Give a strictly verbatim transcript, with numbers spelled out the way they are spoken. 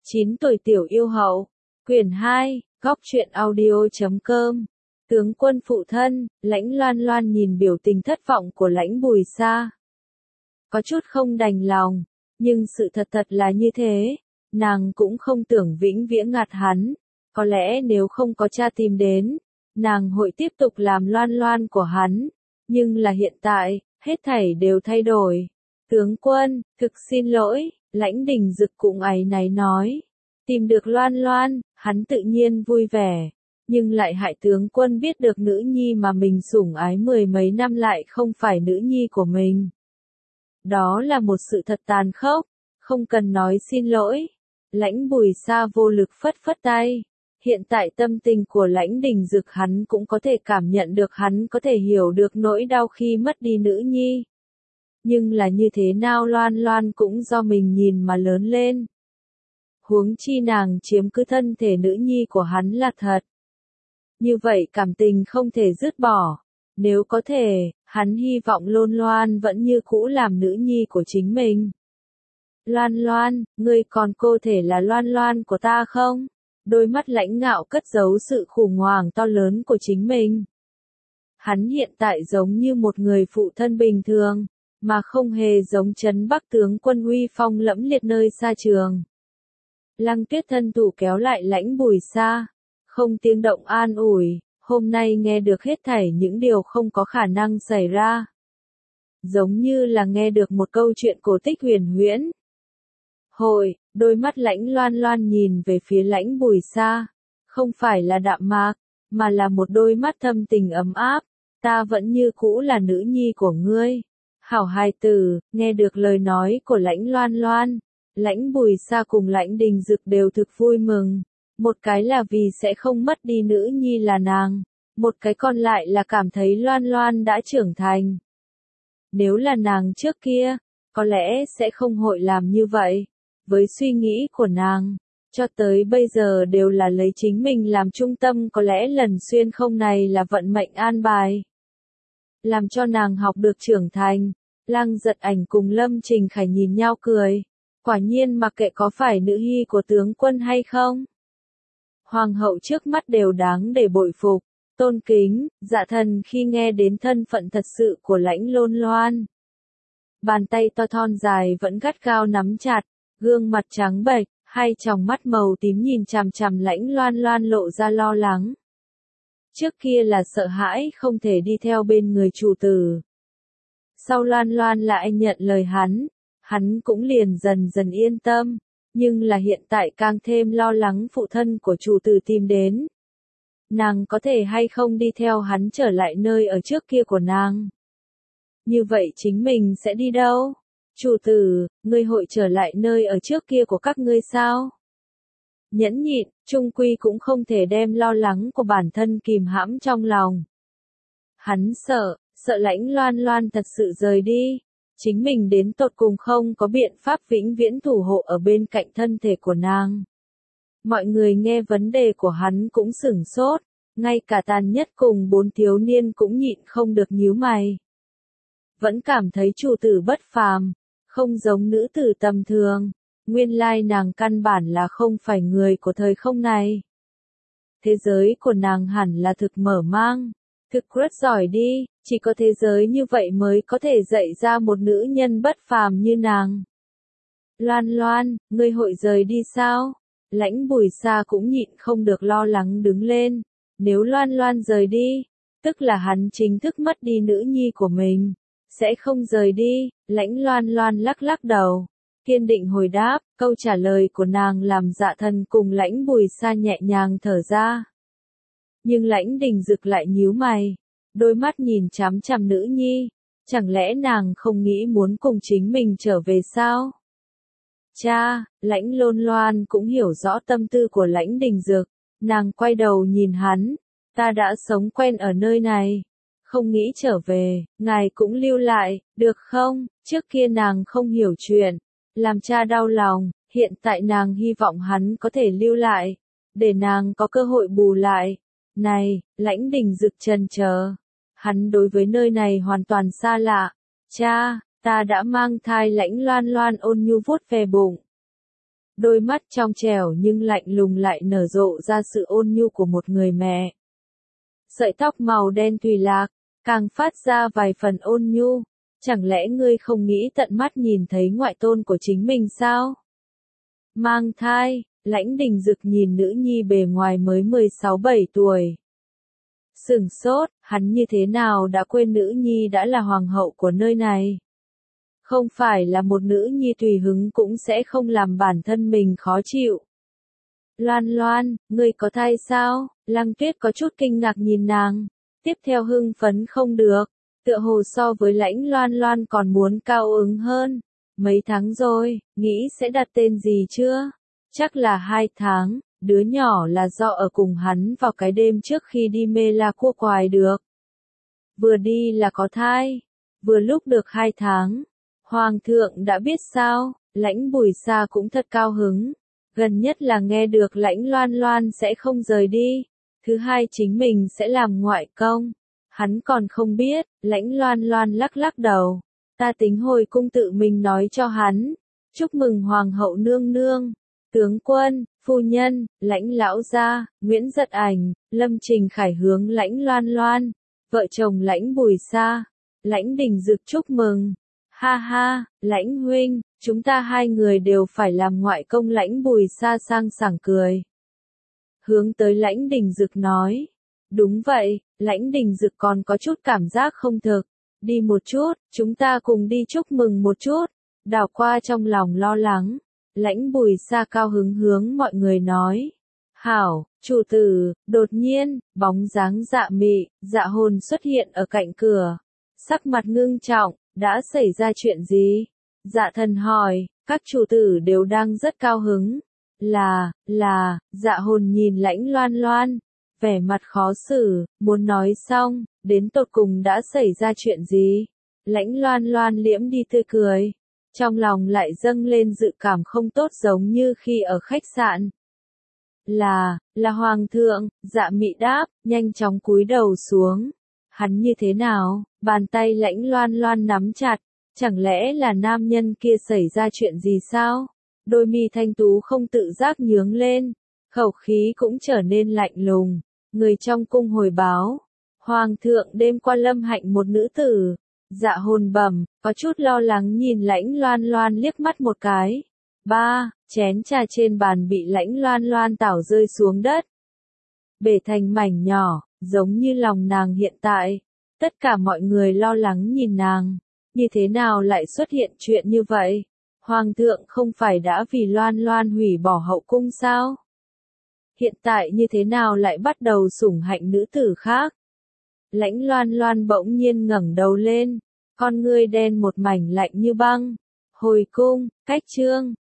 chín tuổi tiểu yêu hậu, quyển hai, góc truyện audio chấm com. Tướng quân phụ thân, Lãnh Loan Loan nhìn biểu tình thất vọng của Lãnh Bùi Sa. Có chút không đành lòng, nhưng sự thật thật là như thế, nàng cũng không tưởng vĩnh viễn ngạt hắn, có lẽ nếu không có cha tìm đến, nàng hội tiếp tục làm Loan Loan của hắn, nhưng là hiện tại, hết thảy đều thay đổi. Tướng quân, thực xin lỗi, Lãnh Đình Dực cũng áy náy nói. Tìm được Loan Loan, hắn tự nhiên vui vẻ, nhưng lại hại tướng quân biết được nữ nhi mà mình sủng ái mười mấy năm lại không phải nữ nhi của mình. Đó là một sự thật tàn khốc, không cần nói xin lỗi. Lãnh Bùi Sa vô lực phất phất tay. Hiện tại tâm tình của Lãnh Đình Dực hắn cũng có thể cảm nhận được, hắn có thể hiểu được nỗi đau khi mất đi nữ nhi. Nhưng là như thế nào Loan Loan cũng do mình nhìn mà lớn lên. Huống chi nàng chiếm cứ thân thể nữ nhi của hắn là thật. Như vậy cảm tình không thể dứt bỏ. Nếu có thể, hắn hy vọng Loan Loan vẫn như cũ làm nữ nhi của chính mình. Loan Loan, ngươi còn cô thể là Loan Loan của ta không? Đôi mắt Lãnh Ngạo cất giấu sự khủng hoảng to lớn của chính mình. Hắn hiện tại giống như một người phụ thân bình thường, mà không hề giống Trấn Bắc tướng quân uy phong lẫm liệt nơi xa trường. Lăng Tuyết thân thủ kéo lại Lãnh Bùi Sa, không tiếng động an ủi, hôm nay nghe được hết thảy những điều không có khả năng xảy ra. Giống như là nghe được một câu chuyện cổ tích huyền huyễn. Hồi, đôi mắt Lãnh Loan Loan nhìn về phía Lãnh Bùi Sa, không phải là đạm mạc, mà là một đôi mắt thâm tình ấm áp, ta vẫn như cũ là nữ nhi của ngươi. Hảo hài tử, nghe được lời nói của Lãnh Loan Loan, Lãnh Bùi Sa cùng Lãnh Đình Dực đều thực vui mừng. Một cái là vì sẽ không mất đi nữ nhi là nàng, một cái còn lại là cảm thấy Loan Loan đã trưởng thành. Nếu là nàng trước kia, có lẽ sẽ không hội làm như vậy. Với suy nghĩ của nàng, cho tới bây giờ đều là lấy chính mình làm trung tâm, có lẽ lần xuyên không này là vận mệnh an bài. Làm cho nàng học được trưởng thành. Lăng Giật Ảnh cùng Lâm Trình Khải nhìn nhau cười. Quả nhiên mặc kệ có phải nữ hy của tướng quân hay không. Hoàng hậu trước mắt đều đáng để bội phục, tôn kính, dạ thần khi nghe đến thân phận thật sự của Lãnh Loan Loan. Bàn tay to thon dài vẫn gắt gao nắm chặt, gương mặt trắng bệch, hai tròng mắt màu tím nhìn chằm chằm Lãnh Loan Loan lộ ra lo lắng. Trước kia là sợ hãi không thể đi theo bên người chủ tử. Sau Loan Loan lại nhận lời hắn, hắn cũng liền dần dần yên tâm, nhưng là hiện tại càng thêm lo lắng phụ thân của chủ tử tìm đến. Nàng có thể hay không đi theo hắn trở lại nơi ở trước kia của nàng? Như vậy chính mình sẽ đi đâu? Chủ tử, ngươi hội trở lại nơi ở trước kia của các ngươi sao? Nhẫn nhịn, chung quy cũng không thể đem lo lắng của bản thân kìm hãm trong lòng. Hắn sợ, sợ Lãnh Loan Loan thật sự rời đi. Chính mình đến tột cùng không có biện pháp vĩnh viễn thủ hộ ở bên cạnh thân thể của nàng. Mọi người nghe vấn đề của hắn cũng sửng sốt, ngay cả Tàn Nhất cùng bốn thiếu niên cũng nhịn không được nhíu mày. Vẫn cảm thấy chủ tử bất phàm, không giống nữ tử tầm thường, nguyên lai nàng căn bản là không phải người của thời không này. Thế giới của nàng hẳn là thực mở mang, thực rất giỏi đi, chỉ có thế giới như vậy mới có thể dạy ra một nữ nhân bất phàm như nàng. Loan Loan, ngươi hội rời đi sao? Lãnh Bùi Sa cũng nhịn không được lo lắng đứng lên, nếu Loan Loan rời đi, tức là hắn chính thức mất đi nữ nhi của mình. Sẽ không rời đi, Lãnh Loan Loan lắc lắc đầu, kiên định hồi đáp, câu trả lời của nàng làm dạ thần cùng Lãnh Bùi Sa nhẹ nhàng thở ra. Nhưng Lãnh Đình Dực lại nhíu mày, đôi mắt nhìn chằm chằm nữ nhi, chẳng lẽ nàng không nghĩ muốn cùng chính mình trở về sao? Cha, Lãnh Loan Loan cũng hiểu rõ tâm tư của Lãnh Đình Dực, nàng quay đầu nhìn hắn, ta đã sống quen ở nơi này. Không nghĩ trở về, ngài cũng lưu lại, được không? Trước kia nàng không hiểu chuyện, làm cha đau lòng, hiện tại nàng hy vọng hắn có thể lưu lại, để nàng có cơ hội bù lại. Này, Lãnh Đình Dực chần chờ, hắn đối với nơi này hoàn toàn xa lạ. Cha, ta đã mang thai. Lãnh Loan Loan ôn nhu vuốt về bụng. Đôi mắt trong trẻo nhưng lạnh lùng lại nở rộ ra sự ôn nhu của một người mẹ. Sợi tóc màu đen thùy lạc, càng phát ra vài phần ôn nhu. Chẳng lẽ ngươi không nghĩ tận mắt nhìn thấy ngoại tôn của chính mình sao? Mang thai, Lãnh Đình Dực nhìn nữ nhi bề ngoài mới mười sáu bảy tuổi. Sửng sốt, hắn như thế nào đã quên nữ nhi đã là hoàng hậu của nơi này. Không phải là một nữ nhi tùy hứng cũng sẽ không làm bản thân mình khó chịu. Loan Loan, ngươi có thai sao? Lăng Tuyết có chút kinh ngạc nhìn nàng. Tiếp theo hưng phấn không được. Tựa hồ so với Lãnh Loan Loan còn muốn cao ứng hơn. Mấy tháng rồi, nghĩ sẽ đặt tên gì chưa? Chắc là hai tháng, đứa nhỏ là do ở cùng hắn vào cái đêm trước khi đi mê la cua quài được. Vừa đi là có thai, vừa lúc được hai tháng. Hoàng thượng đã biết sao, Lãnh Bùi Sa cũng thật cao hứng. Gần nhất là nghe được Lãnh Loan Loan sẽ không rời đi. Thứ hai chính mình sẽ làm ngoại công. Hắn còn không biết, Lãnh Loan Loan lắc lắc đầu. Ta tính hồi cung tự mình nói cho hắn. Chúc mừng Hoàng hậu nương nương, tướng quân, phu nhân, Lãnh lão gia, Nguyễn Giật Ảnh, Lâm Trình Khải hướng Lãnh Loan Loan, vợ chồng Lãnh Bùi Sa, Lãnh Đình Dực chúc mừng. Ha ha, Lãnh huynh, chúng ta hai người đều phải làm ngoại công. Lãnh Bùi Sa sang sảng cười. Hướng tới Lãnh Đình Dực nói. Đúng vậy, Lãnh Đình Dực còn có chút cảm giác không thực. Đi một chút, chúng ta cùng đi chúc mừng một chút. Đảo qua trong lòng lo lắng. Lãnh Bùi Sa cao hứng hướng mọi người nói. Hảo, chủ tử, đột nhiên, bóng dáng Dạ Mị, Dạ Hồn xuất hiện ở cạnh cửa. Sắc mặt ngưng trọng, đã xảy ra chuyện gì? Dạ Thần hỏi, các chủ tử đều đang rất cao hứng. Là, là, Dạ Hồn nhìn Lãnh Loan Loan, vẻ mặt khó xử, muốn nói xong, đến tột cùng đã xảy ra chuyện gì? Lãnh Loan Loan liễm đi tươi cười, trong lòng lại dâng lên dự cảm không tốt giống như khi ở khách sạn. Là, là Hoàng thượng, Dạ Mị đáp, nhanh chóng cúi đầu xuống. Hắn như thế nào? Bàn tay Lãnh Loan Loan nắm chặt, chẳng lẽ là nam nhân kia xảy ra chuyện gì sao? Đôi mi thanh tú không tự giác nhướng lên, khẩu khí cũng trở nên lạnh lùng. Người trong cung hồi báo, Hoàng thượng đêm qua lâm hạnh một nữ tử. Dạ Hồn bẩm, có chút lo lắng nhìn Lãnh Loan Loan liếc mắt một cái. Ba, chén trà trên bàn bị Lãnh Loan Loan tảo rơi xuống đất. Bể thành mảnh nhỏ, giống như lòng nàng hiện tại. Tất cả mọi người lo lắng nhìn nàng. Như thế nào lại xuất hiện chuyện như vậy? Hoàng thượng không phải đã vì Loan Loan hủy bỏ hậu cung sao? Hiện tại như thế nào lại bắt đầu sủng hạnh nữ tử khác? Lãnh Loan Loan bỗng nhiên ngẩng đầu lên, con ngươi đen một mảnh lạnh như băng. Hồi cung, cách chương.